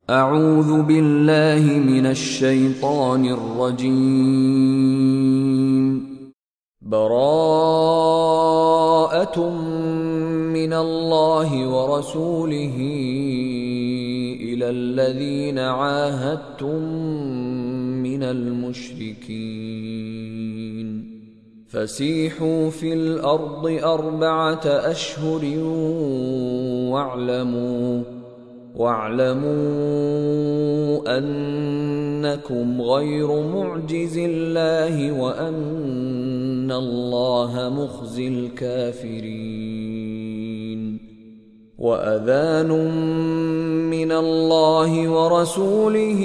أعوذ بالله من الشيطان الرجيم. براءة من الله ورسوله إلى الذين عاهدتم من المشركين فسيحوا في الأرض 4 أشهر واعلموا أنكم غير معجز الله وأن الله مخزي الكافرين. وأذان من الله ورسوله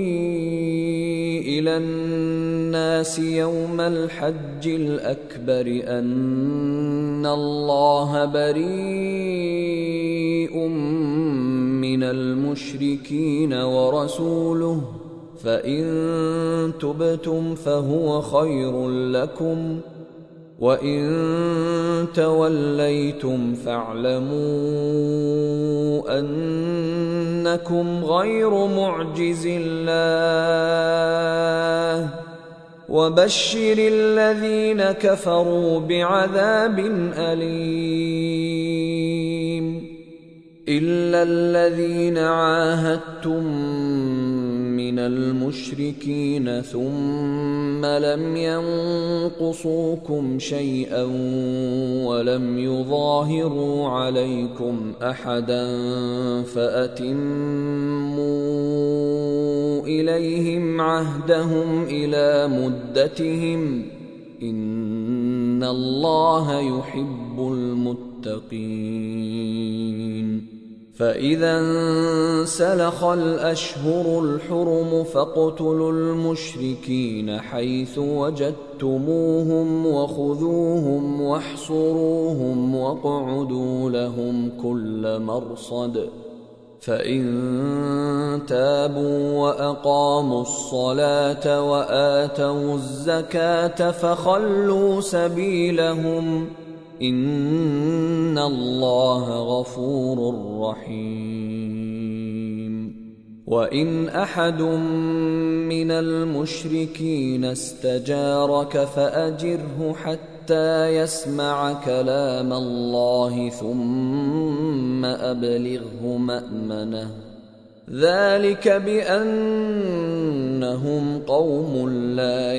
إلى الناس يوم الحج الأكبر أن الله بريء من المشركين ورسوله فإن تبتم فهو خير لكم وإن توليتم فاعلموا أنكم غير معجز الله وبشر الذين كفروا بعذاب أليم. إلا الذين عاهدتم من المشركين ثم لم ينقصوكم شيئا ولم يظاهروا عليكم أحدا فأتموا إليهم عهدهم إلى مدتهم إن الله يحب المتقين. فإذا انسلخ الأشهر الحرم فاقتلوا المشركين حيث وجدتموهم وخذوهم واحصروهم واقعدوا لهم كل مرصد. فإن تابوا وأقاموا الصلاة وآتوا الزكاة فخلوا سبيلهم إن الله غفور رحيم. وإن أحد من المشركين استجارك فأجره حتى يسمع كلام الله ثم أبلغه مأمنه ذلك بأنهم قوم لا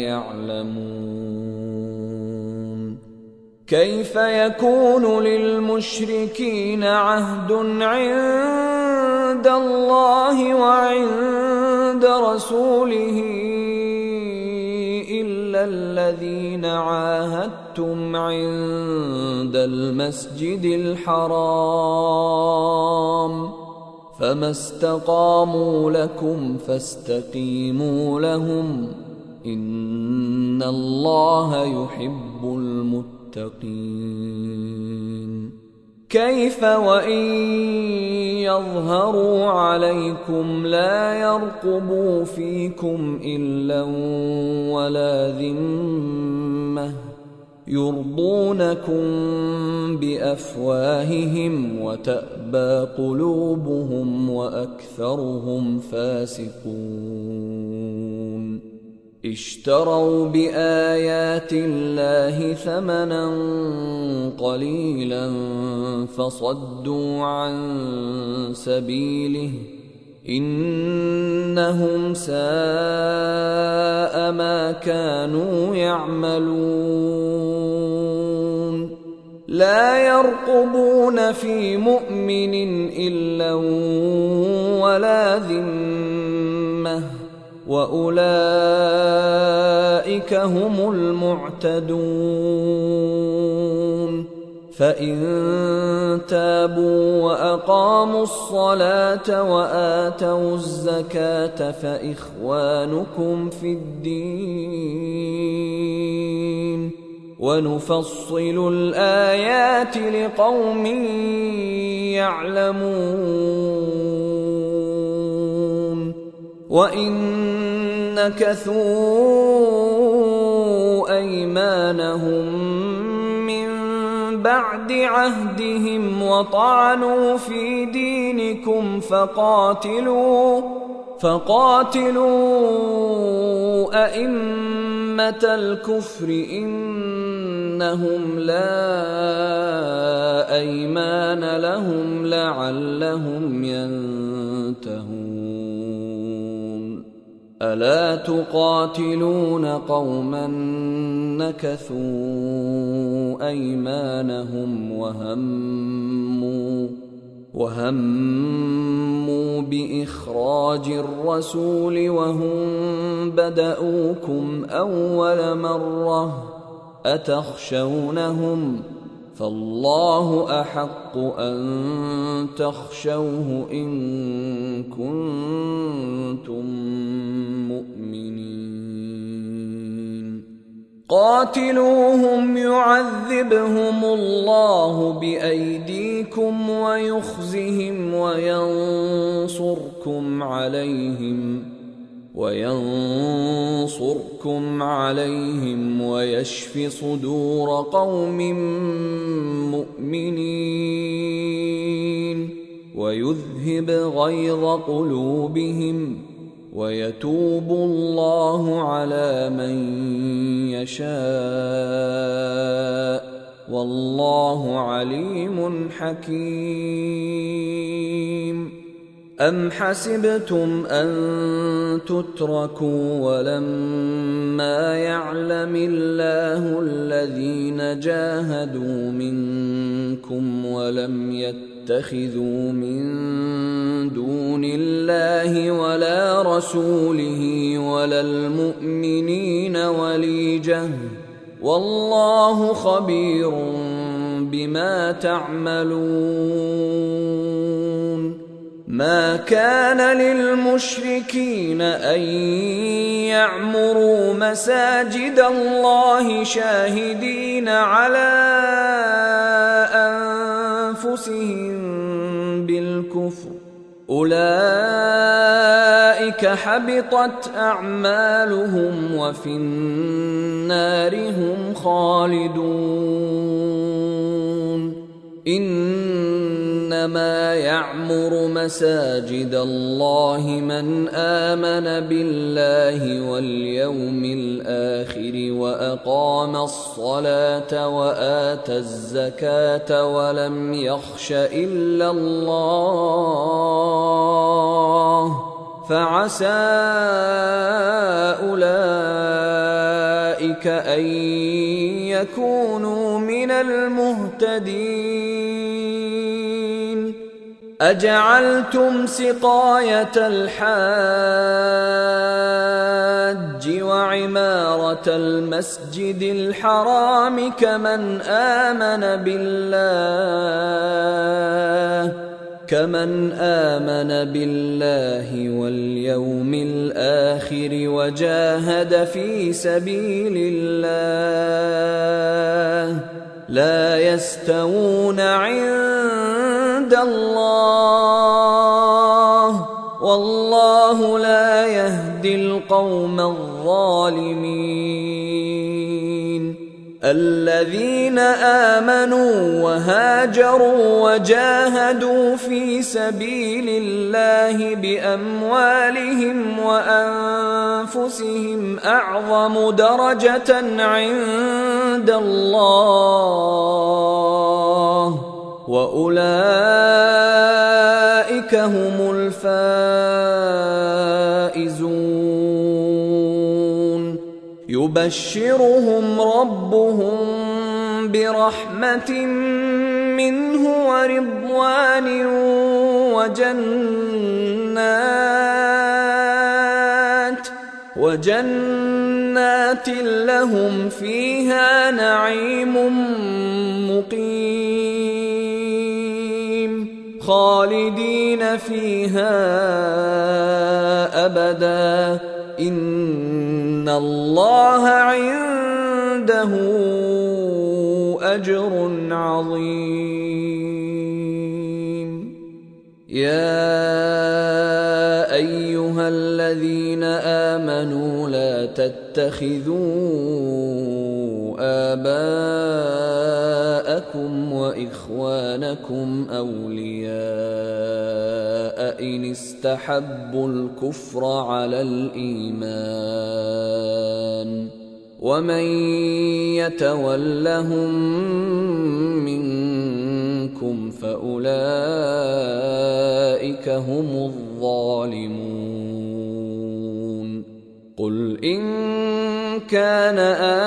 يعلمون. كيف يكون للمشركين عهد عند الله وعند رسوله إلا الذين عاهدتم عند المسجد الحرام فما استقاموا لكم فاستقيموا لهم إن الله يحب المتقين. كيف وإن يظهروا عليكم لا يرقبوا فيكم إلا ولا ذمة يرضونكم بأفواههم وتأبى قلوبهم وأكثرهم فاسقون. اشتروا بآيات الله ثمنا قليلا فصدوا عن سبيله إنهم ساء ما كانوا يعملون. لا يرقبون في مؤمن إلا ولا ذمة وأولئك هم المعتدون. فإن تابوا وأقاموا الصلاة وآتوا الزكاة فإخوانكم في الدين ونفصل الآيات لقوم يعلمون. وإن نكثوا أيمانهم من بعد عهدهم وطعنوا في دينكم فقاتلوا أئمة الكفر إنهم لا أيمان لهم لعلهم ينتهون. ألا تقاتلون قوما نكثوا أيمانهم وهموا بإخراج الرسول وهم بدؤوكم أول مرة أتخشونهم فالله أحق أن تخشوه إن كنتم مؤمنين. قاتلوهم يعذبهم الله بأيديكم ويخزهم وينصركم عليهم ويشف صدور قوم مؤمنين ويذهب غيظ قلوبهم ويتوب الله على من يشاء والله عليم حكيم. أم حسبتم أن تتركوا ولما يعلم الله الذين جاهدوا منكم ولم يتخذوا من دون الله ولا رسوله ولا المؤمنين وليجة والله خبير بما تعملون. ما كان للمشركين أن يعمروا مساجد الله شاهدين على أنفسهم بالكفر أولئك حبطت أعمالهم وفي النار هم خالدون. إنما يعمر مساجد الله من آمن بالله واليوم الآخر وأقام الصلاة وآتى الزكاة ولم يخش إلا الله فعسى أولئك أن يكونوا من المهتدين. أجعلتم سقاية الحاج وعمارة المسجد الحرام كمن آمن بالله واليوم الآخر وجاهد في سبيل الله لا يستوون عند الله والله لا يهدي القوم الظالمين. الذين آمنوا وهاجروا وجاهدوا في سبيل الله بأموالهم وأنفسهم أعظم درجة عند الله وأولئك هم الفائزون. يبشرهم ربهم برحمة منه ورضوان وجنات لهم فيها نعيم مقيم خالدين فيها أبدا إن الله عنده أجر عظيم. يا أيها الذين آمنوا لا تتخذوا آباءكم يتخذونكم أولياء إن استحبوا الكفر على الإيمان ومن يتولهم منكم فأولئك هم الظالمون قل إن كان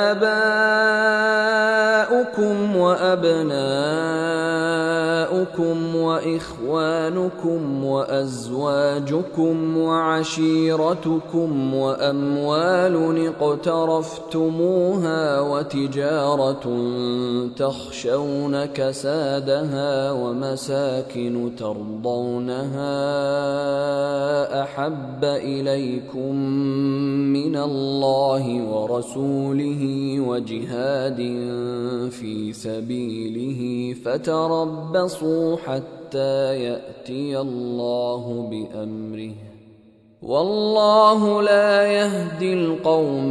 آباؤكم وأبناؤكم وإخوانكم وأزواجكم وعشيرتكم وأموال اقترفتموها وتجارة تخشون كسادها ومساكن ترضونها أحب إليكم من الله ورسوله وجهاد في سبيله فتربصوا حتى يأتي الله بأمره والله لا يهدي القوم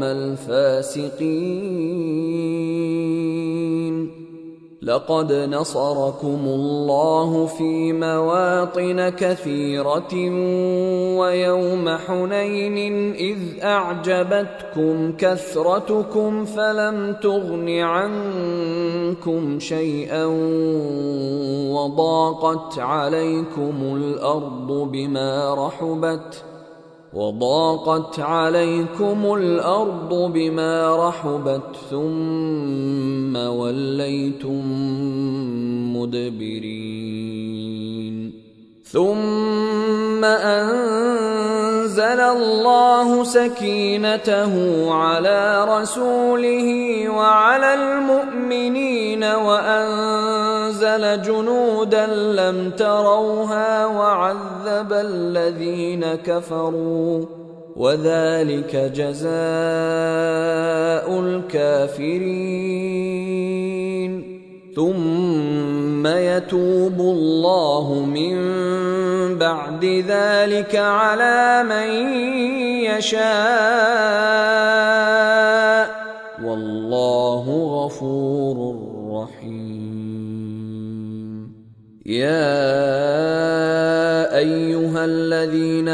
الفاسقين لقد نصركم الله في مواطن كثيرة ويوم حنين إذ أعجبتكم كثرتكم فلم تغن عنكم شيئا وضاقت عليكم الأرض بما رحبت ثم وليتم مدبرين ثم أنزل الله سكينته على رسوله وعلى المؤمنين وأنزل جنودا لم تروها وعذب الذين كفروا وذلك جزاء الكافرين ثم يتوب الله من بعد ذلك على من يشاء والله غفور رحيم يا أيها الذين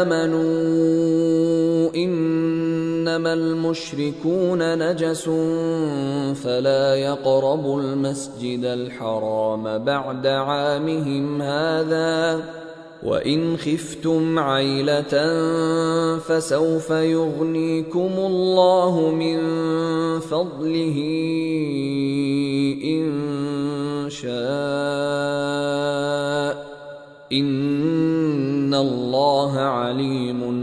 آمنوا إنما المشركون نجس فلا يقربوا المسجد الحرام بعد عامهم هذا وإن خفتم عيلة فسوف يغنيكم الله من فضله إن شاء إن الله عليم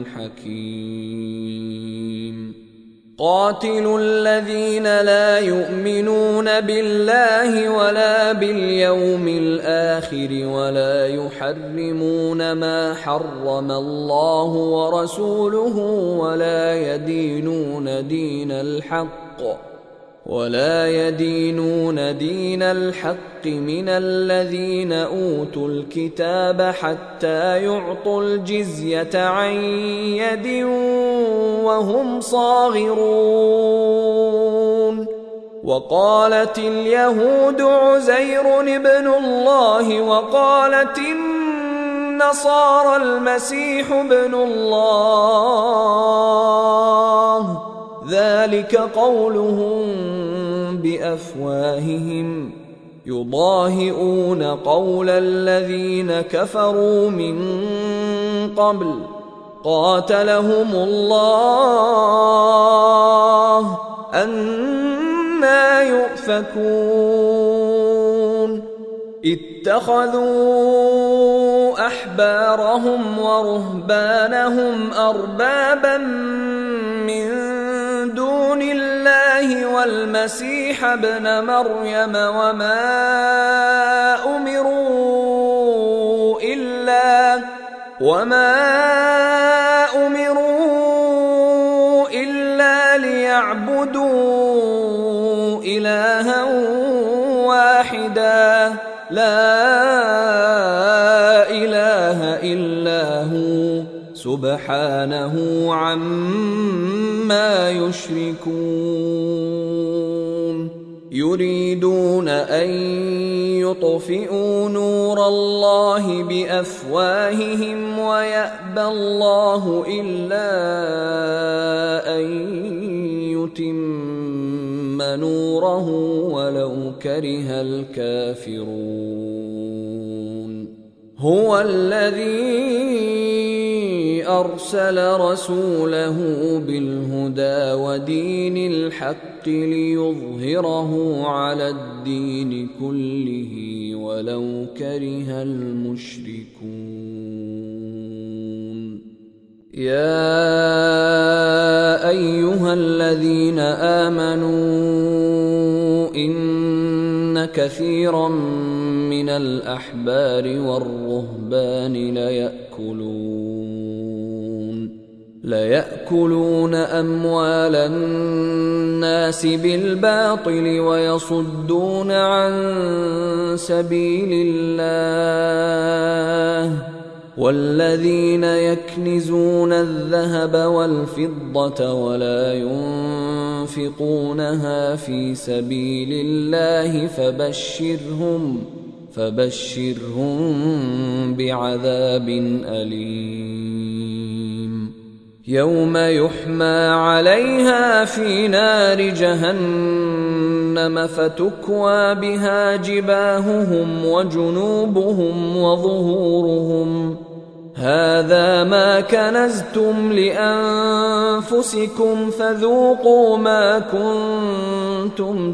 حكيم قاتلوا الذين لا يؤمنون بالله ولا باليوم الآخر ولا يحرمون ما حرم الله ورسوله ولا يدينون دين الحق من الذين أوتوا الكتاب حتى يعطوا الجزية عن يد وهم صاغرون وقالت اليهود عزير ابن الله وقالت النصارى المسيح ابن الله ذلك قولهم بأفواههم يضاهئون قول الذين كفروا من قبل قاتلهم الله أنى يؤفكون اتخذوا أحبارهم ورهبانهم أربابا من دون الله والمسيح ابن مريم وما أمروا إلا ليعبدوا إلها واحدا لا إله إلا هو سبحانه عما يشركون يريدون أن يطفئوا نور الله بأفواههم ويأبى الله إلا أن يتم نوره ولو كره الكافرون هو الذي أرسل رسوله بالهدى ودين الحق ليظهره على الدين كله ولو كره المشركون يا أيها الذين آمنوا إن كثيرا من الأحبار والرهبان ليأكلون أموال الناس بالباطل ويصدون عن سبيل الله والذين يكنزون الذهب والفضة ولا ينفقونها في سبيل الله فبشرهم بعذاب أليم يوم يحمى عليها في نار جهنم فتكوى بها جباههم وجنوبهم وظهورهم هذا ما كنزتم لأنفسكم فذوقوا ما كنتم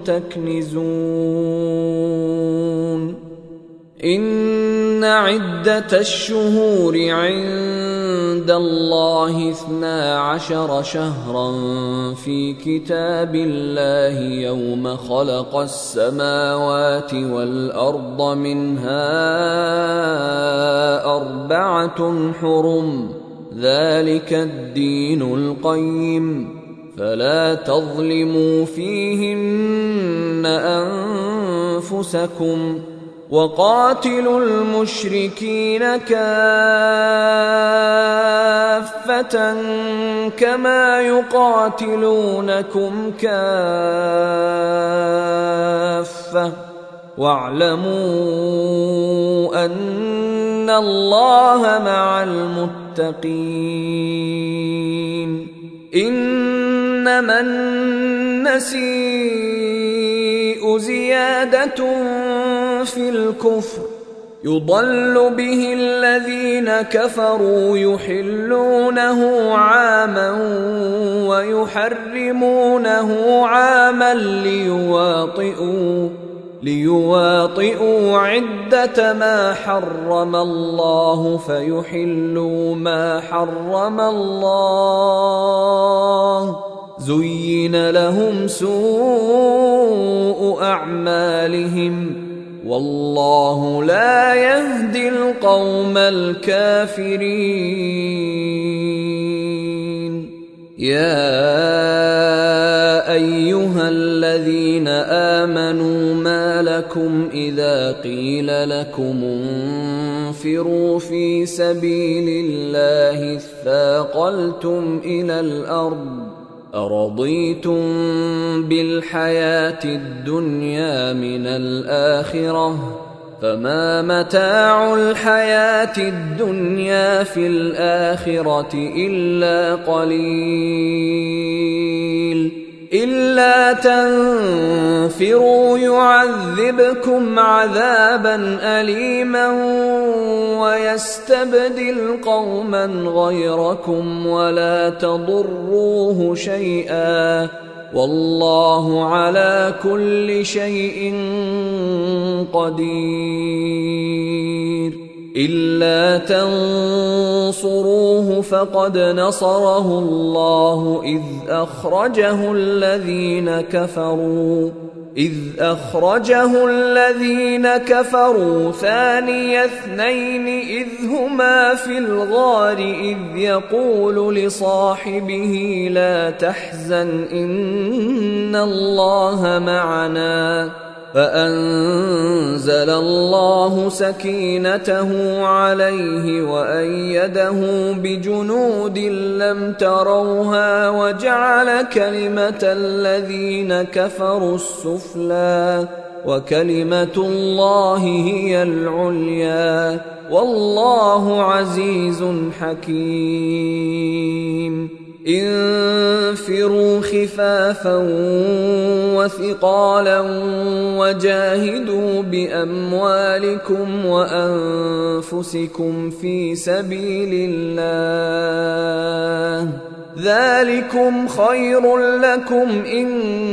تكنزون إن عدة الشهور عند الله 12 شهرا في كتاب الله يوم خلق السماوات والأرض منها 4 حرم ذلك الدين القيم فلا تظلموا فيهن أنفسكم وقاتلوا المشركين كافة كما يقاتلونكم كافة واعلموا أن الله مع المتقين إنما النسيء زيادة في الكفر يضل به الذين كفروا يحلونه عاما ويحرمونه عاما ليواطئوا عدة ما حرم الله فيحلوا ما حرم الله زين لهم سوء أعمالهم والله لا يهدي القوم الكافرين يا أيها الذين آمنوا ما لكم إذا قيل لكم انفروا في سبيل الله اثاقلتم إلى الأرض أرضيتم بالحياة الدنيا من الآخرة فما متاع الحياة الدنيا في الآخرة إلا قليل إلا تنفروا يعذبكم عذابا أليما ويستبدل قوما غيركم ولا تضروه شيئا والله على كل شيء قدير إلا تنصروه فقد نصره الله إذ أخرجه الذين كفروا ثاني اثنين إذ هما في الغار إذ يقول لصاحبه لا تحزن إن الله معنا فأنزل الله سكينته عليه وأيده بجنود لم تروها وجعل كلمة الذين كفروا السفلى وكلمة الله هي العليا والله عزيز حكيم. انفروا خفافا وثقالا وجاهدوا بأموالكم وأنفسكم في سبيل الله ذلكم خير لكم إن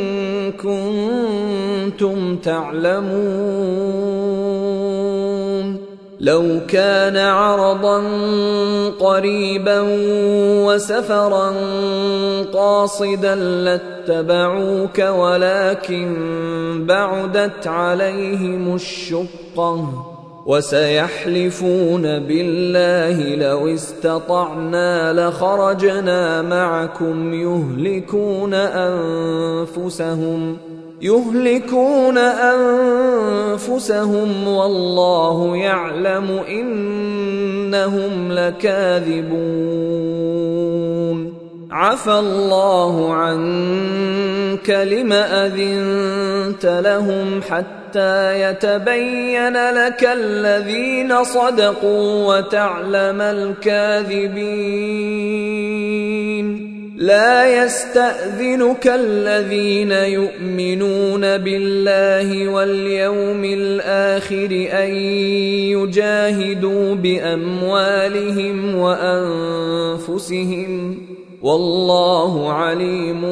كنتم تعلمون. لو كان عرضا قريبا وسفرا قاصدا لاتبعوك ولكن بعدت عليهم الشقة وسيحلفون بالله لو استطعنا لخرجنا معكم يهلكون أنفسهم والله يعلم إنهم لكاذبون. عفى الله عنك لم أذنت لهم حتى يتبين لك الذين صدقوا وتعلم الكاذبين. لا يستأذنك الذين يؤمنون بالله واليوم الآخر أن يجاهدوا بأموالهم وأنفسهم والله عليم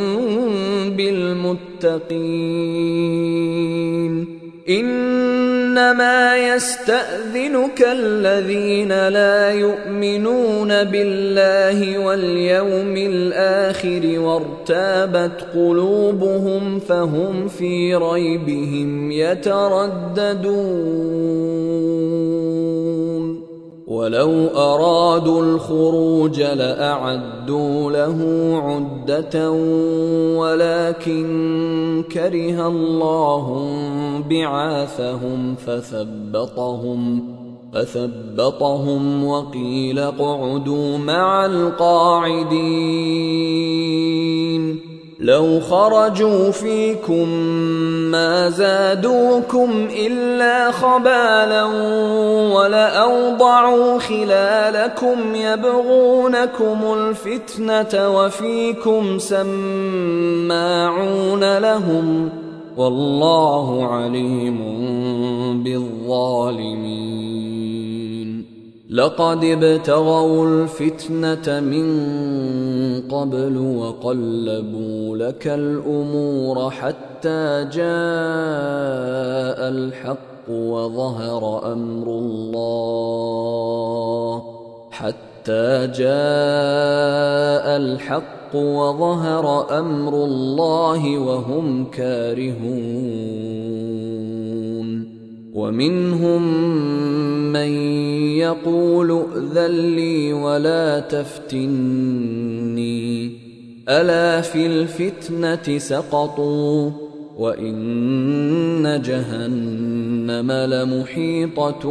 بالمتقين. إنما يستأذنك الذين لا يؤمنون بالله واليوم الآخر وارتابت قلوبهم فهم في ريبهم يترددون. ولو أرادوا الخروج لأعدوا له عدة ولكن كره الله بعاثهم فثبطهم وقيل اقعدوا مع القاعدين. لو خرجوا فيكم ما زادوكم إلا خبالا ولأوضعوا خلالكم يبغونكم الفتنة وفيكم سماعون لهم والله عليم بالظالمين. لقد ابتغوا الفتنة من قبل وقلبوا لك الأمور حتى جاء الحق وظهر أمر الله وهم كارهون. ومنهم من يقول ائذن لي ولا تفتني ألا في الفتنة سقطوا وإن جهنم لمحيطة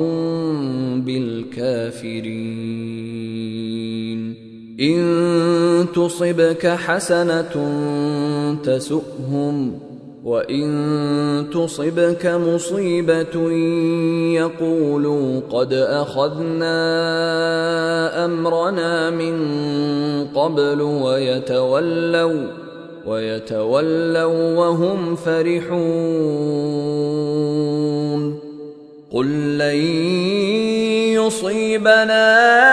بالكافرين. إن تصبك حسنة تسؤهم وإن تصبك مصيبة يقولوا قد أخذنا أمرنا من قبل ويتولوا وهم فرحون. قل لن يصيبنا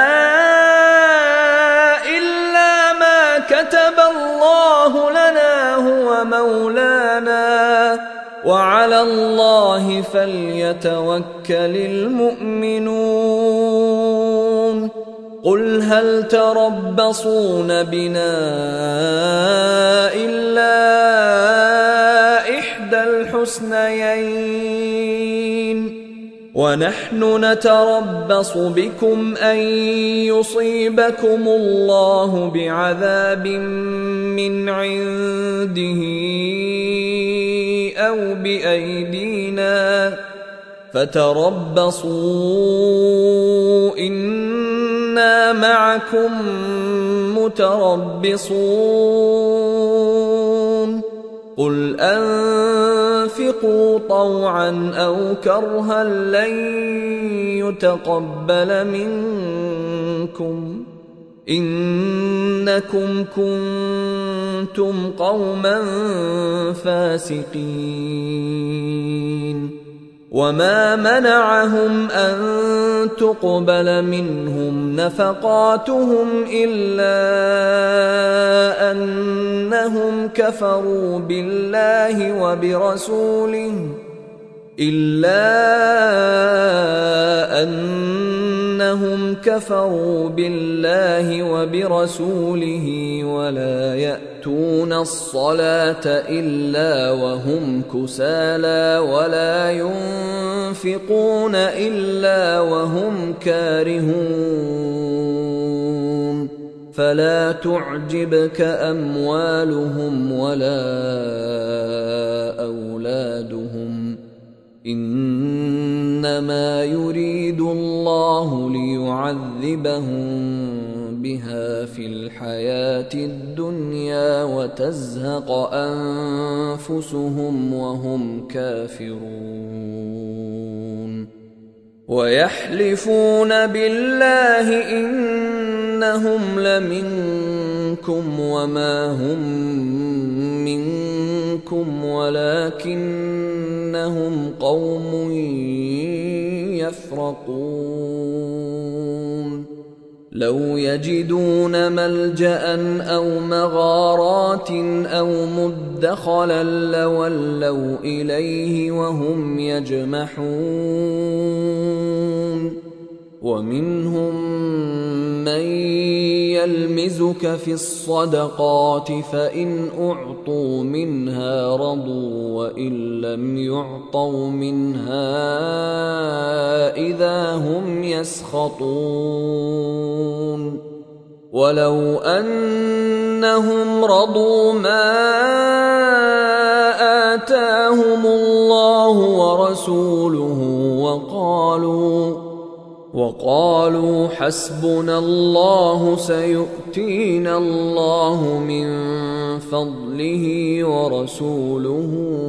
إلا ما كتب الله لنا هو مولانا وعلى الله فليتوكل المؤمنون. قل هل تربصون بنا إلا إحدى الحسنيين ونحن نتربص بكم أن يصيبكم الله بعذاب من عنده أو بأيدينا فتربصوا إنا معكم متربصون قل أنفقوا طوعا أو كرها لن يتقبل منكم إنكم كنتم قوما فاسقين وما منعهم أن تقبل منهم نفقاتهم إلا أنهم كفروا بالله وبرسوله ولا يأتون الصلاة إلا وهم كسالى ولا ينفقون إلا وهم كارهون فلا تعجبك أموالهم ولا أولادهم إنما يريد الله ليعذبهم بها في الحياة الدنيا وتزهق أنفسهم وهم كافرون ويحلفون بالله إنهم لمنكم وما هم منكم ولكنهم قوم يفرقون لو يجدون ملجأ أو مغارات أو مدخلا لولوا إليه وهم يجمحون ومنهم من يلمزك في الصدقات فإن أعطوا منها رضوا وإن لم يعطوا منها إذا هم يسخطون ولو أنهم رضوا ما آتاهم الله ورسوله وقالوا حسبنا الله سيؤتينا الله من فضله ورسوله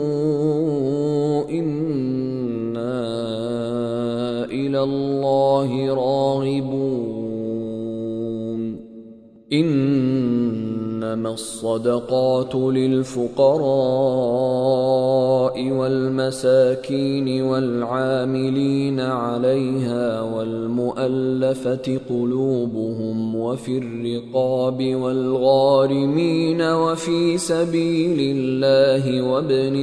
إنا إلى الله راغبون إنما الصدقات للفقراء والمساكين والعاملين عليها والمؤلفة قلوبهم وفي الرقاب والغارمين وفي سبيل الله وابن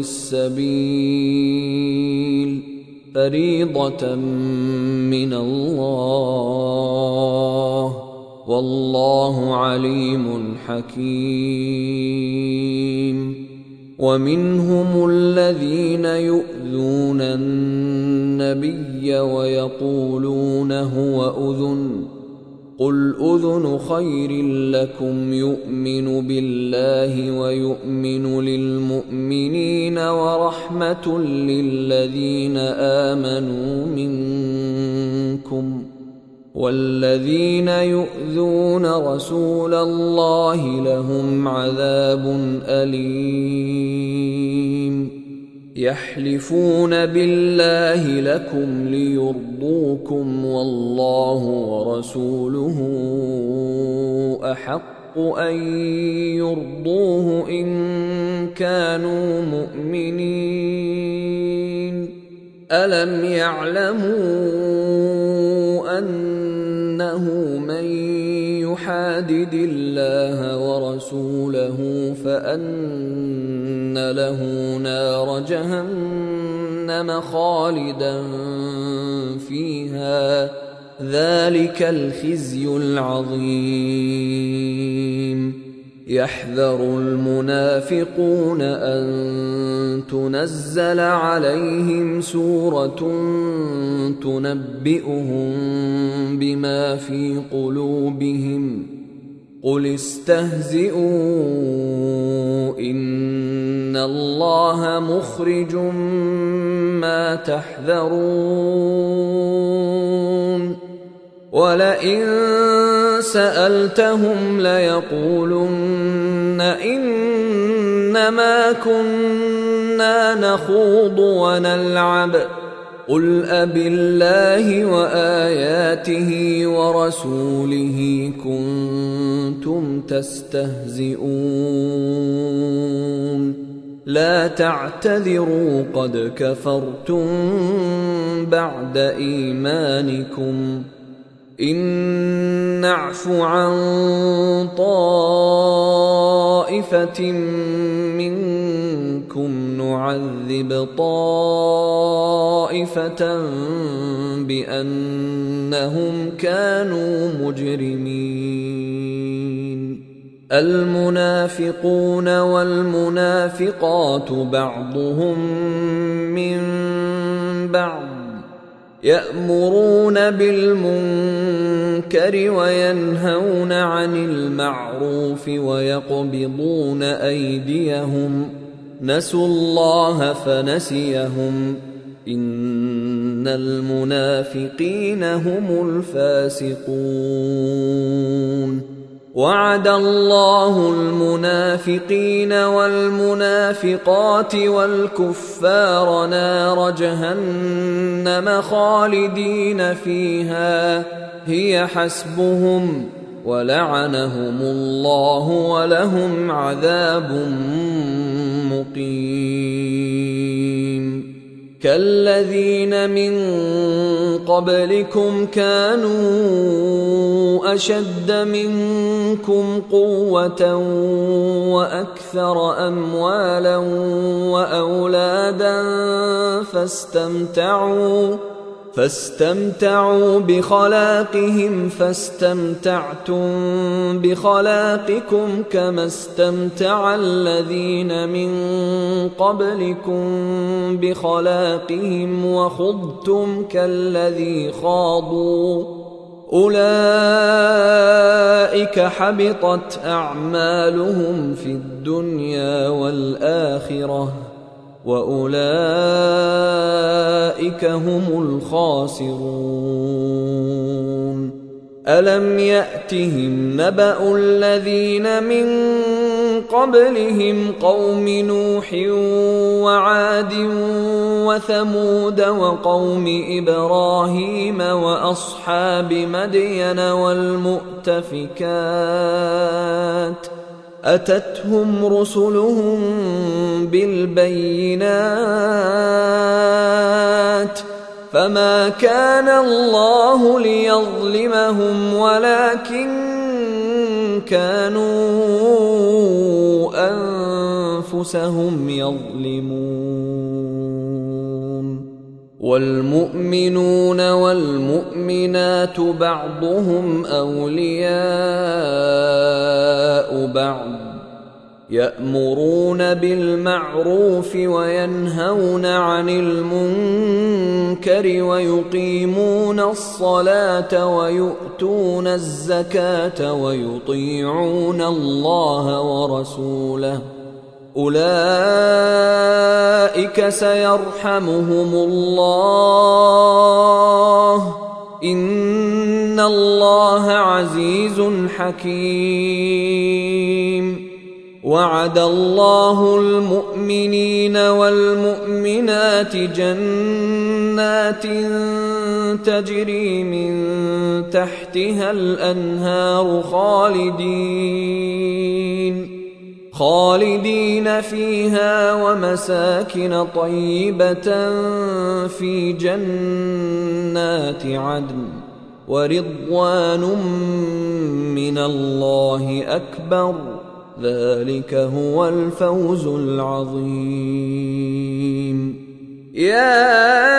السبيل فريضة من الله والله عليم حكيم ومنهم الذين يؤذون النبي ويقولون هو أذن قل أذن خير لكم يؤمن بالله ويؤمن للمؤمنين ورحمة للذين آمنوا منكم والذين يؤذون رسول الله لهم عذاب أليم يحلفون بالله لكم ليرضوكم والله ورسوله أحق أن يرضوه إن كانوا مؤمنين ألم يعلموا أنه من يحادد الله ورسوله فأن له نار جهنم خالدا فيها ذلك الخزي العظيم يحذر المنافقون أن تنزل عليهم سورة تنبئهم بما في قلوبهم قل استهزئوا إن الله مخرج ما تحذرون ولئن سألتهم ليقولن إنما كنا نخوض ونلعب قل أبالله وآياته ورسوله كنتم تستهزئون لا تعتذروا قد كفرتم بعد إيمانكم إن نعف عن طائفة منكم نعذب طائفة بأنهم كانوا مجرمين المنافقون والمنافقات بعضهم من بعض يأمرون بالمنكر وينهون عن المعروف ويقبضون أيديهم نسوا الله فنسيهم إن المنافقين هم الفاسقون وعد الله المنافقين والمنافقات والكفار نار جهنم خالدين فيها هي حسبهم ولعنهم الله ولهم عذاب مقيم كالذين من قبلكم كانوا أشد منكم قوة وأكثر أموالا وأولادا فاستمتعوا بخلاقهم فاستمتعتم بخلاقكم كما استمتع الذين من قبلكم بخلاقهم وخضتم كالذي خاضوا أولئك حبطت أعمالهم في الدنيا والآخرة وأولئك هم الخاسرون ألم يأتهم نبأ الذين من قبلهم قوم نوح وعاد وثمود وقوم إبراهيم وأصحاب مدين والمؤتفكات أتتهم رسلهم بالبينات فما كان الله ليظلمهم ولكن كانوا أنفسهم يظلمون والمؤمنون والمؤمنات بعضهم أولياء بعض يأمرون بالمعروف وينهون عن المنكر ويقيمون الصلاة ويؤتون الزكاة ويطيعون الله ورسوله أولئك سيرحمهم الله إن الله عزيز حكيم وعد الله المؤمنين والمؤمنات جنات تجري من تحتها الأنهار خالدين فيها ومساكن طيبة في جنات عدن ورضوان من الله أكبر ذلك هو الفوز العظيم يا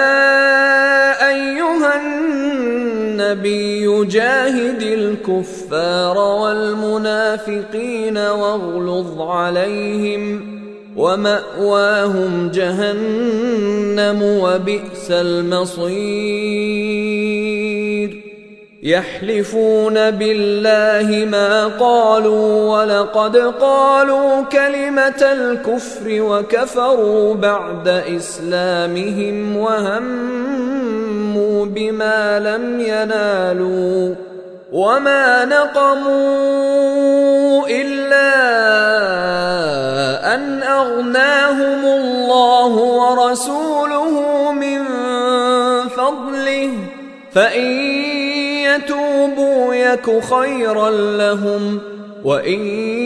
أيها النبي جاهد الكفار والمنافقين واغلظ عليهم ومأواهم جهنم وبئس المصير يحلفون بالله ما قالوا ولقد قالوا كلمة الكفر وكفروا بعد إسلامهم وهموا بما لم ينالوا وما نقموا إلا أن أغناهم الله ورسوله من فضله فإن يتوبوا يك خيرا لهم وإن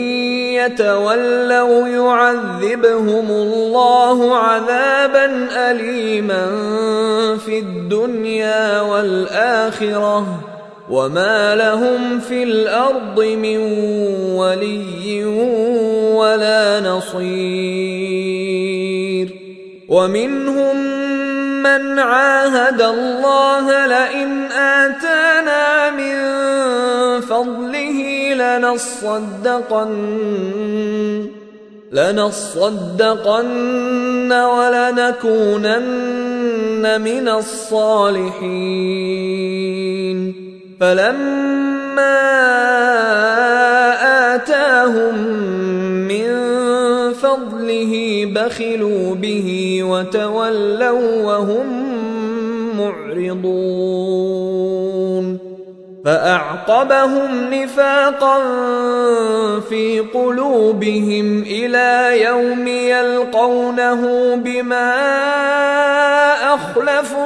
يتولوا يعذبهم الله عذابا أليما في الدنيا والآخرة وما لهم في الأرض من ولي ولا نصير ومنهم من عاهد الله لئن آتانا من فضله لنصدقن ولنكونن من الصالحين فلما آتاهم من فضله بخلوا به وتولوا وهم معرضون فأعقبهم نفاقا في قلوبهم إلى يوم يلقونه بما أخلفوا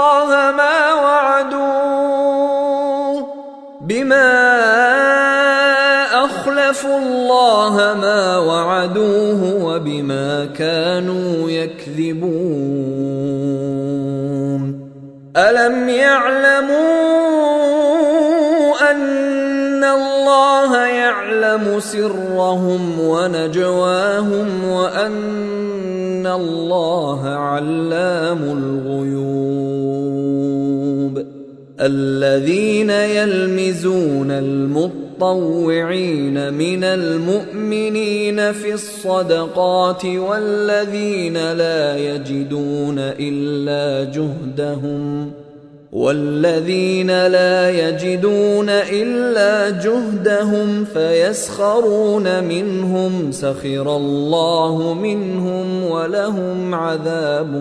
الله ما وعدوه وبما كانوا يكذبون ألم يعلموا أن الله يعلم سرهم ونجواهم وأن الله علام الغيوب الذين يلمزون المطوعين من المؤمنين في الصدقات والذين لا يجدون إلا جهدهم فيسخرون منهم سخر الله منهم ولهم عذاب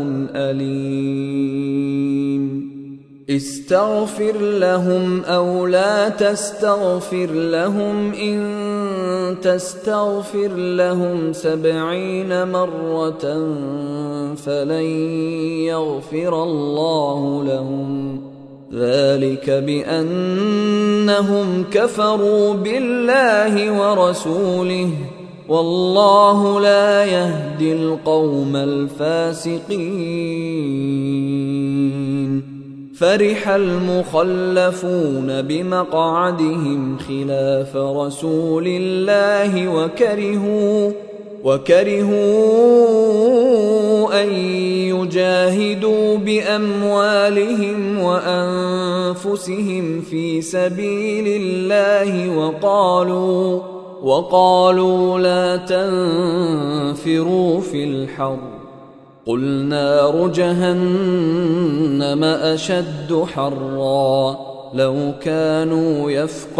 أليم استغفر لهم أو لا تستغفر لهم إن تستغفر لهم 70 مرة فلن يغفر الله لهم ذلك بأنهم كفروا بالله ورسوله والله لا يهدي القوم الفاسقين فرح المخلفون بمقعدهم خلاف رسول الله وكرهوا أن يجاهدوا بأموالهم وأنفسهم في سبيل الله وقالوا لا تنفروا في الحر قل نار جهنم أشد حرا لو كانوا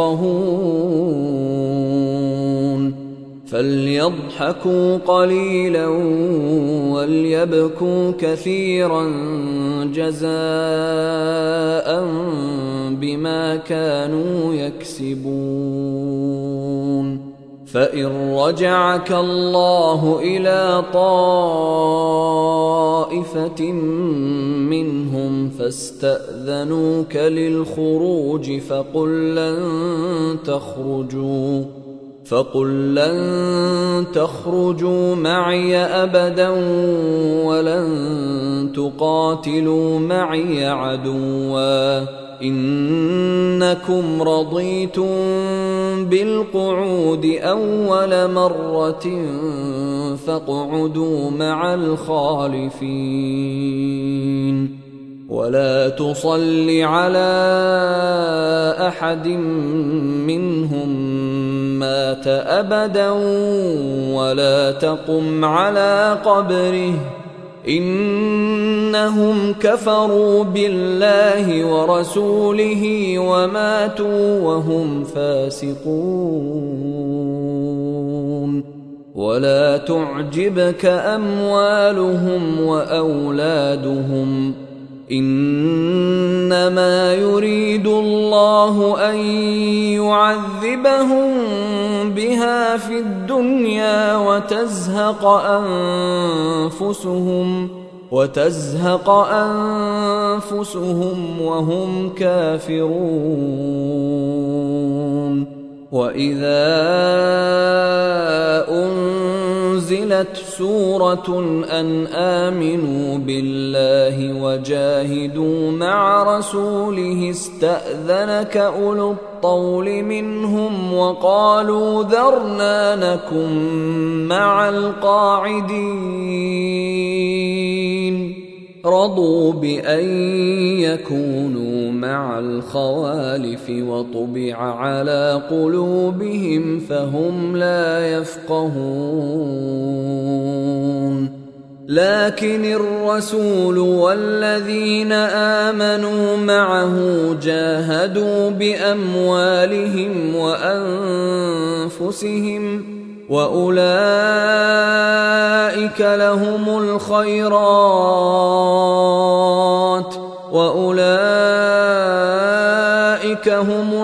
يفقهون فليضحكوا قليلا وليبكوا كثيرا جزاء بما كانوا يكسبون فإن رجعك الله إلى طائفة منهم فاستأذنوك للخروج فقل لن تخرجوا معي أبدا ولن تقاتلوا معي عدوا إنكم رضيتم بالقعود أول مرة فاقعدوا مع الخالفين ولا تصل على أحد منهم مات أبدا ولا تقم على قبره إنهم كفروا بالله ورسوله وماتوا وهم فاسقون. ولا تعجبك أموالهم وأولادهم، إنما يريد الله أن يعذبهم بها في الدنيا وتزهق أنفسهم وهم كافرون. وإذا أنزلت سورة أن آمنوا بالله وجاهدوا مع رسوله استأذنك أولو الطول منهم وقالوا ذرنا نكن مع القاعدين. رضوا بأن يكونوا مع الخوالف وطبع على قلوبهم فهم لا يفقهون. لكن الرسول والذين آمنوا معه جاهدوا بأموالهم وأنفسهم وأولئك لهم الخيرات وأولئك هم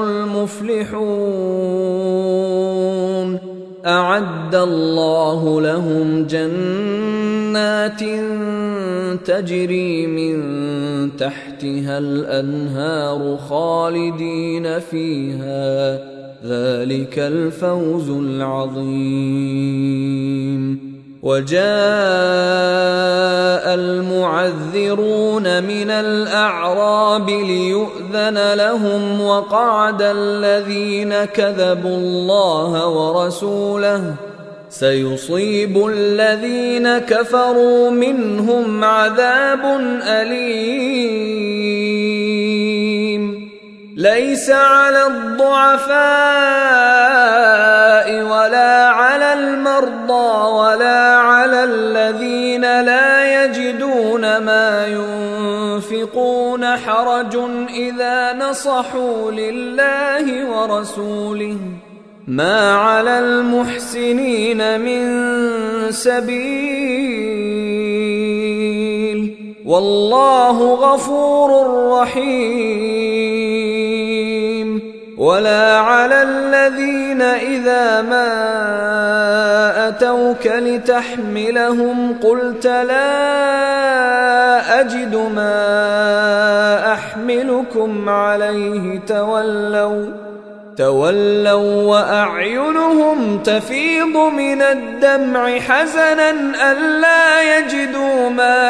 المفلحون. أعد الله لهم جنات تجري من تحتها الأنهار خالدين فيها، ذلك الفوز العظيم. وجاء المعذرون من الأعراب ليؤذن لهم وقعد الذين كذبوا الله ورسوله، سيصيب الذين كفروا منهم عذاب أليم. ليس على الضعفاء ولا على المرضى ولا على الذين لا يجدون ما ينفقون حرج إذا نصحوا لله ورسوله، ما على المحسنين من سبيل، والله غفور رحيم. ولا على الذين إذا ما أتوك لتحملهم قلت لا أجد ما أحملكم عليه تولوا وأعينهم تفيض من الدمع حزنا ألا يجدوا ما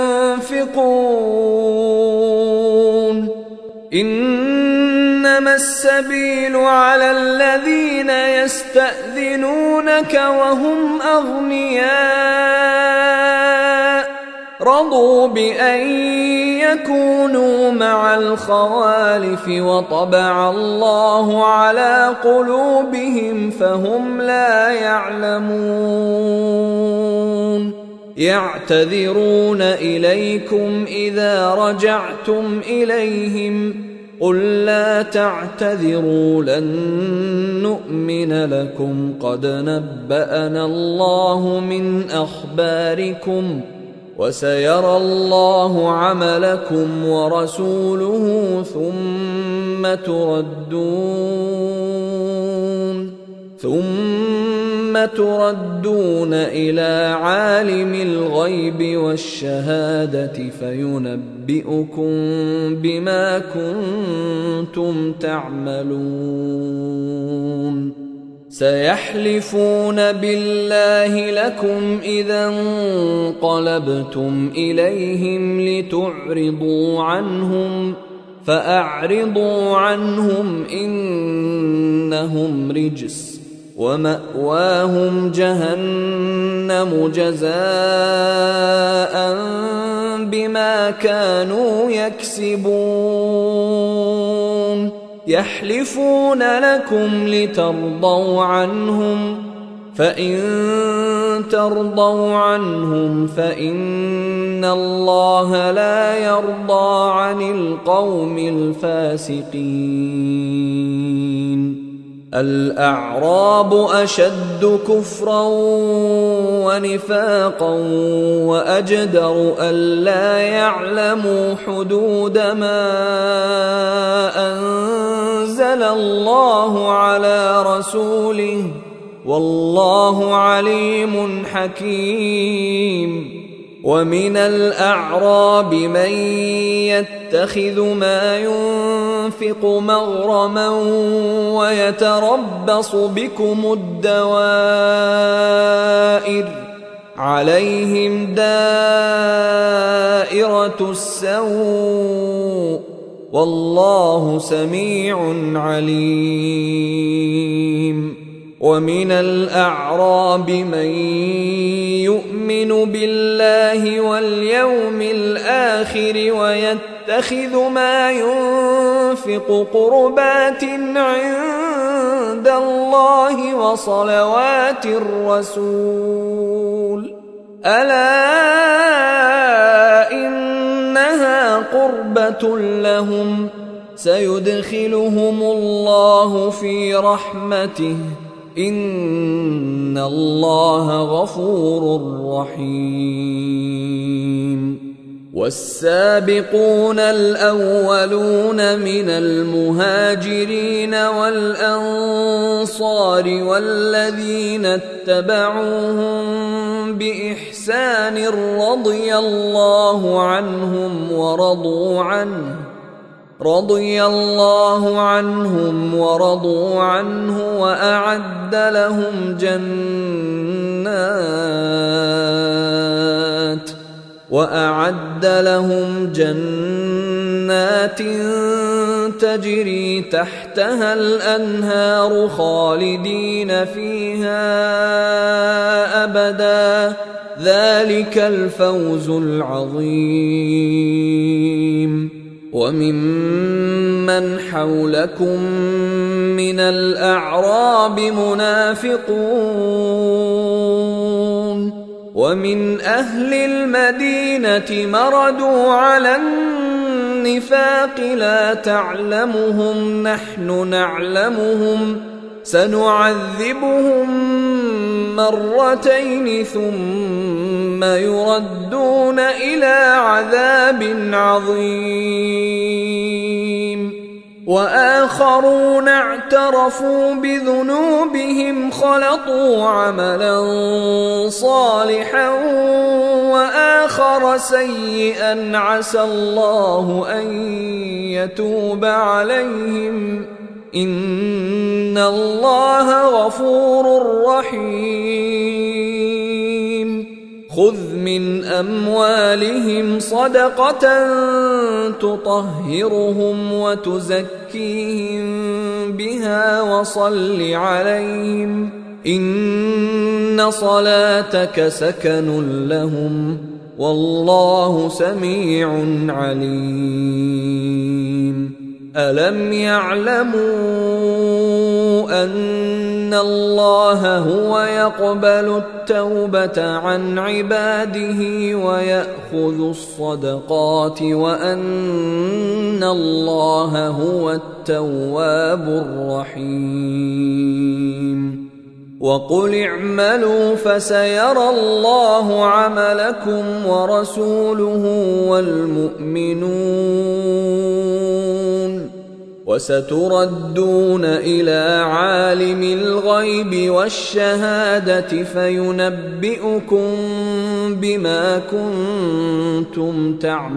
ينفقون. إنما السبيل على الذين يستأذنونك وهم أغنياء رضوا بأن يكونوا مع الخوالف وطبع الله على قلوبهم فهم لا يعلمون. يعتذرون إليكم إذا رجعتم إليهم قل لا تعتذروا لن نؤمن لكم قد نبأنا الله من أخباركم وسيرى الله عملكم ورسوله ثم تردون إلى عالم الغيب والشهادة فينبئكم بما كنتم تعملون. سيحلفون بالله لكم إذا انقلبتم إليهم لتعرضوا عنهم فأعرضوا عنهم إنهم رجس ومأواهم جهنم جزاء بما كانوا يكسبون. يحلفون لكم لترضوا عنهم فإن ترضوا عنهم فإن الله لا يرضى عن القوم الفاسقين. الأعراب أشد كفرا ونفاقا وأجدر ألا يعلموا حدود ما أنزل الله على رسوله والله عليم حكيم. ومن الأعراب من يتخذ ما ينفق مغرما ويتربص بكم الدوائر عليهم دائرة السوء والله سميع عليم. ومن الأعراب من يؤمن بالله واليوم الآخر ويتخذ ما ينفق قربات عند الله وصلوات الرسول ألا إنها قربة لهم سيدخلهم الله في رحمته إن الله غفور رحيم. والسابقون الأولون من المهاجرين والأنصار والذين اتبعوهم بإحسان رضي الله عنهم ورضوا عنه وأعد لهم جنات تجري تحتها الأنهار خالدين فيها أبدا ذلك الفوز العظيم. وممن حولكم من الأعراب منافقون ومن أهل المدينة مردوا على النفاق لا تعلمهم نحن نعلمهم سنعذبهم مرتين ثم يردون إلى عذاب عظيم. وآخرون اعترفوا بذنوبهم خلطوا عملا صالحا وآخر سيئا عسى الله أن يتوب عليهم إن الله غفور رحيم. خذ من أموالهم صدقة تطهرهم وتزكيهم بها وصل عليهم إن صلاتك سكن لهم والله سميع عليم. ألم يعلموا أن الله هو يقبل التوبة عن عباده ويأخذ الصدقات وأن الله هو التواب الرحيم. وقل اعملوا فسيرى الله عملكم ورسوله والمؤمنون وستردون إلى عالم الغيب والشهادة فينبئكم بما كنتم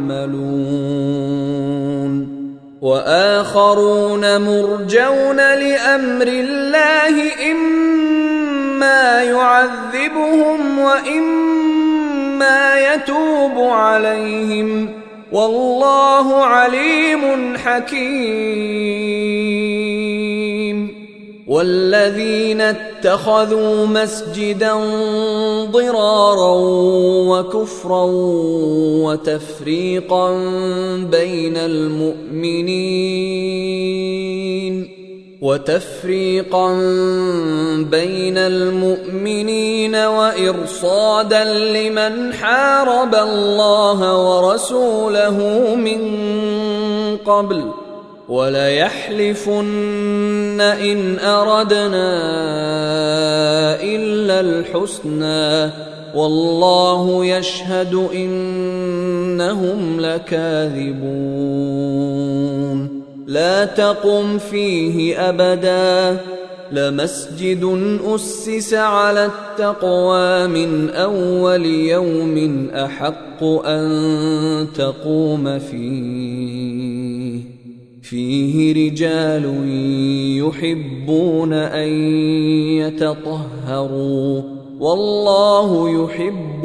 تعملون. وآخرون مرجون لأمر الله إما يعذبهم وإما يتوب عليهم والله عليم حكيم. والذين اتخذوا مسجدا ضرارا وكفرا وتفريقا بين المؤمنين وتفريقا بين المؤمنين وإرصادا لمن حارب الله ورسوله من قبل وليحلفن إن أردنا إلا الحسنى والله يشهد إنهم لكاذبون لا تقم فيه أبدا لمسجد أسس على التقوى من أول يوم أحق أن تقوم فيه رجال يحبون أن يتطهروا والله يحب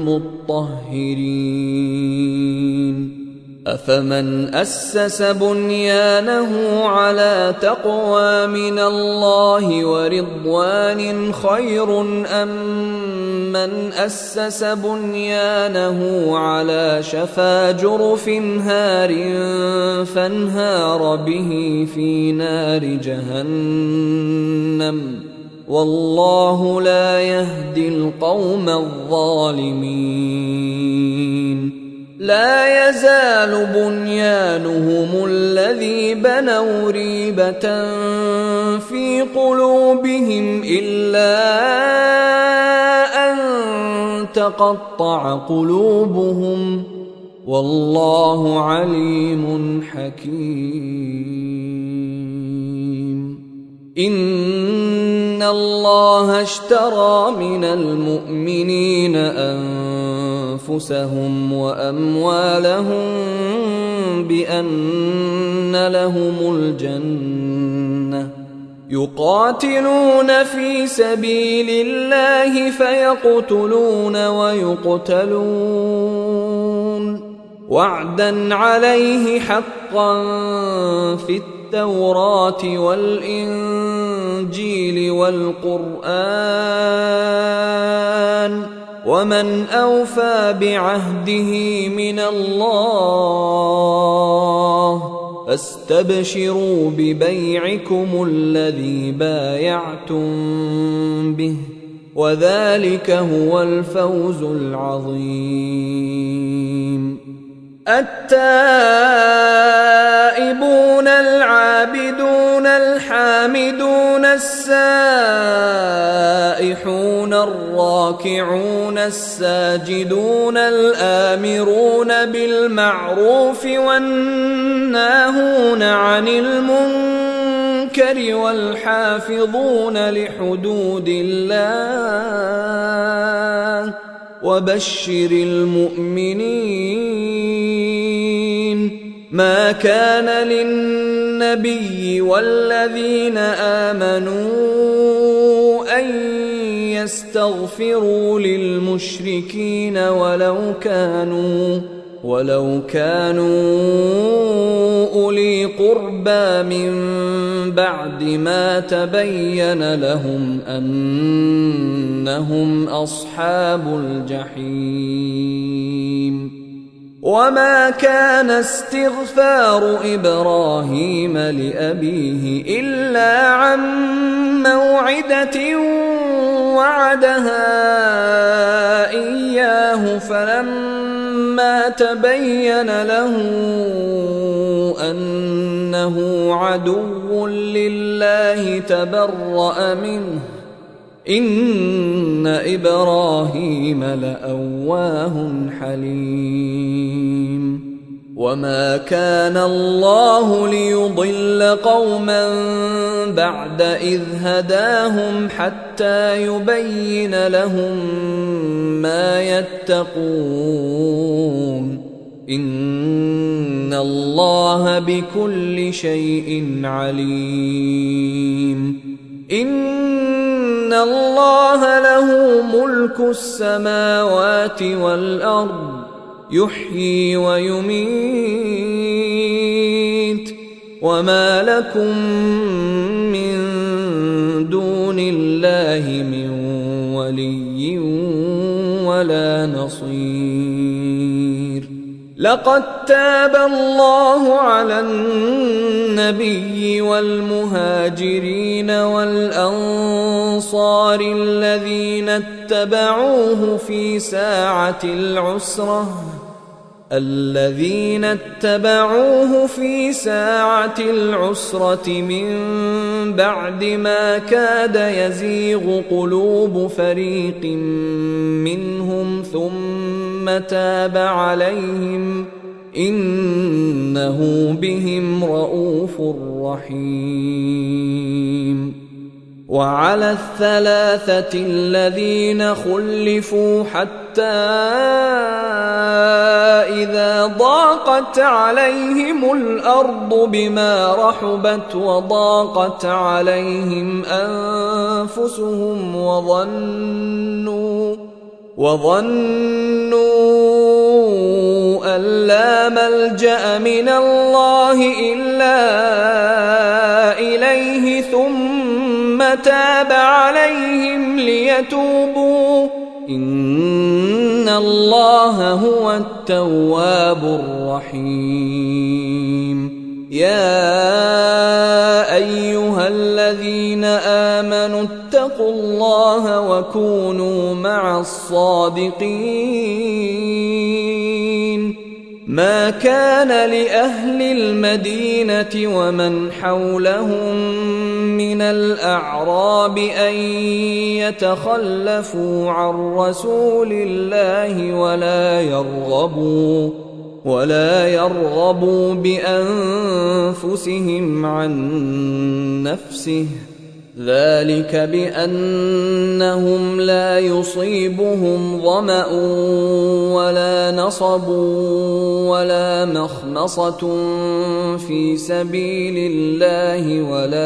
المطهرين أفمن أسس بنيانه على تقوى من الله ورضوان خير أم من أسس بنيانه على شفا جرف هار فانهار به في نار جهنم والله لا يهدي القوم الظالمين لا يزال بنيانهم الذي بنوا ريبة في قلوبهم إلا أن تقطع قلوبهم والله عليم حكيم إن الله اشترى من المؤمنين أنفسهم وأموالهم بأن لهم الجنة يقاتلون في سبيل الله فيقتلون ويقتلون وعدا عليه حقا في التوراة والإنجيل والقرآن ومن أوفى بعهده من الله فاستبشروا ببيعكم الذي بايعتم به وذلك هو الفوز العظيم التائبون العابدون الحامدون السائحون الراكعون الساجدون الآمرون بالمعروف والناهون عن المنكر والحافظون لحدود الله وبشر المؤمنين ما كان للنبي والذين آمنوا أن يستغفروا للمشركين ولو كانوا أولي قربى من بعد ما تبين لهم أنهم أصحاب الجحيم وما كان استغفار إبراهيم لأبيه إلا عن موعدة وعدها إياه فلما تبين له أنه عدو لله تبرأ منه إن إبراهيم لأواه حليم وما كان الله ليضل قوما بعد إذ هداهم حتى يبين لهم ما يتقون إن الله بكل شيء عليم إن الله له ملك السماوات والأرض يحيي ويميت وما لكم من دون الله من ولي ولا نصير لقد تاب الله على النبي والمهاجرين والأنصار الذين اتبعوه في ساعة العسرة من بعد ما كاد يزيغ قلوب فريق منهم ثم تاب عليهم إنه بهم رءوف رحيم. وعلى الثلاثة الذين خلفوا حتى إذا ضاقت عليهم الأرض بما رحبت وضاقت عليهم أنفسهم وظنوا أن لا ملجأ من الله إلا إليه ثم تاب عليهم ليتوبوا إن الله هو التواب الرحيم. يا أيها الذين آمنوا اتقوا الله وكونوا مع الصادقين. ما كان لأهل المدينة ومن حولهم من الأعراب أن يتخلفوا عن رسول الله ولا يرغبوا بأنفسهم عن نفسه، ذلك بأنهم لا يصيبهم ظمأ ولا نصب ولا مخمصة في سبيل الله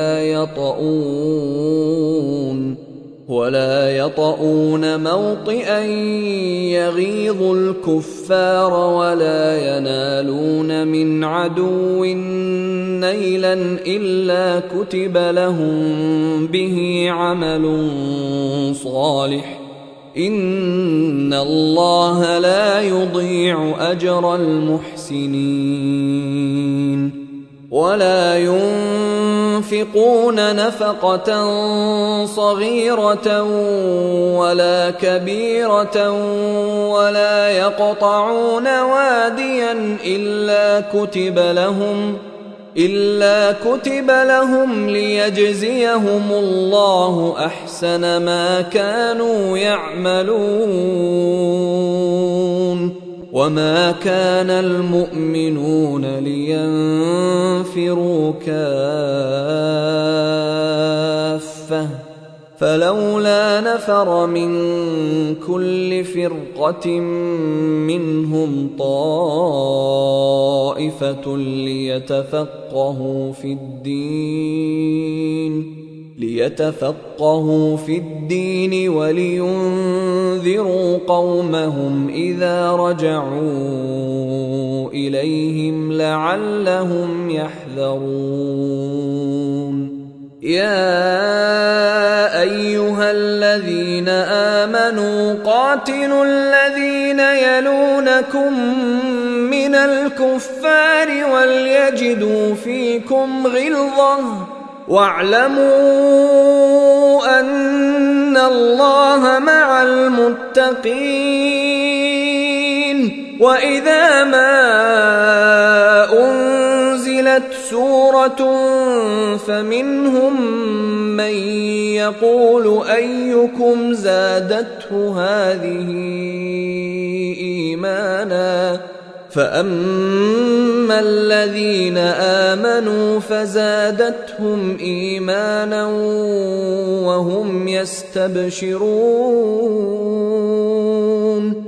ولا يطؤون موطئا يغيظ الكفار ولا ينالون من عدو نيلا إلا كتب لهم به عمل صالح إن الله لا يضيع أجر المحسنين. ولا ينفقون نفقة صغيرة ولا كبيرة ولا يقطعون واديا إلا كتب لهم ليجزيهم الله أحسن ما كانوا يعملون. وما كان المؤمنون لينفروا كافة فلولا نفر من كل فرقة منهم طائفة ليتفقهوا في الدين ولينذروا قومهم إذا رجعوا إليهم لعلهم يحذرون. يا أيها الذين آمنوا قاتلوا الذين يلونكم من الكفار وليجدوا فيكم غلظة واعلموا أن الله مع المتقين. وإذا ما أنزلت سورة فمنهم من يقول أيكم زادته هذه إيمانا فأما الذين آمنوا فزادتهم إيمانا وهم يستبشرون.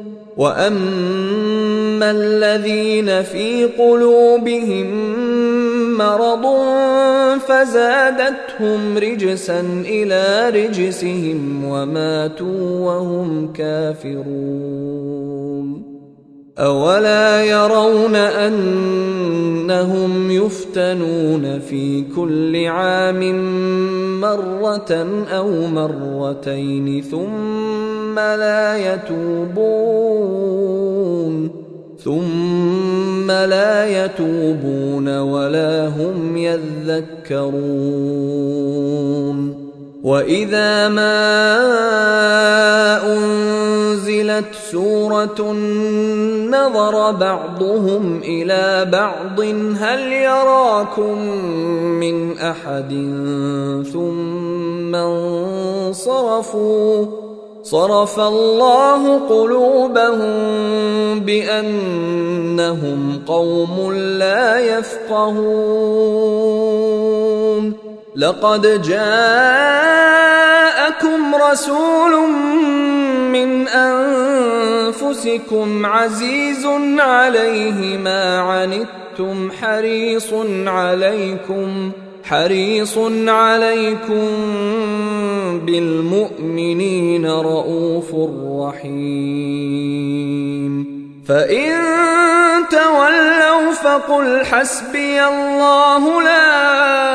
وأما الذين في قلوبهم مرض فزادتهم رجسا إلى رجسهم وماتوا وهم كافرون. أولا يرون أنهم يفتنون في كل عام مرة أو مرتين ثم لا يتوبون ثم لا يتوبون ولا هم يذكرون وإذا ما أنزلت سورة نظر بعضهم إلى بعض هل يراكم من أحد ثم انصرفوا صرف الله قلوبهم بأنهم قوم لا يفقهون لقد جاءكم رسول من أنفسكم عزيز عليه ما عنتم حريص عليكم بالمؤمنين رؤوف رحيم فإن تولوا فقل حسبي الله لا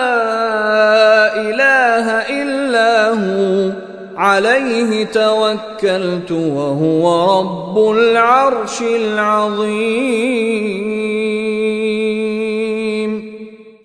إله إلا هو عليه توكلت وهو رب العرش العظيم.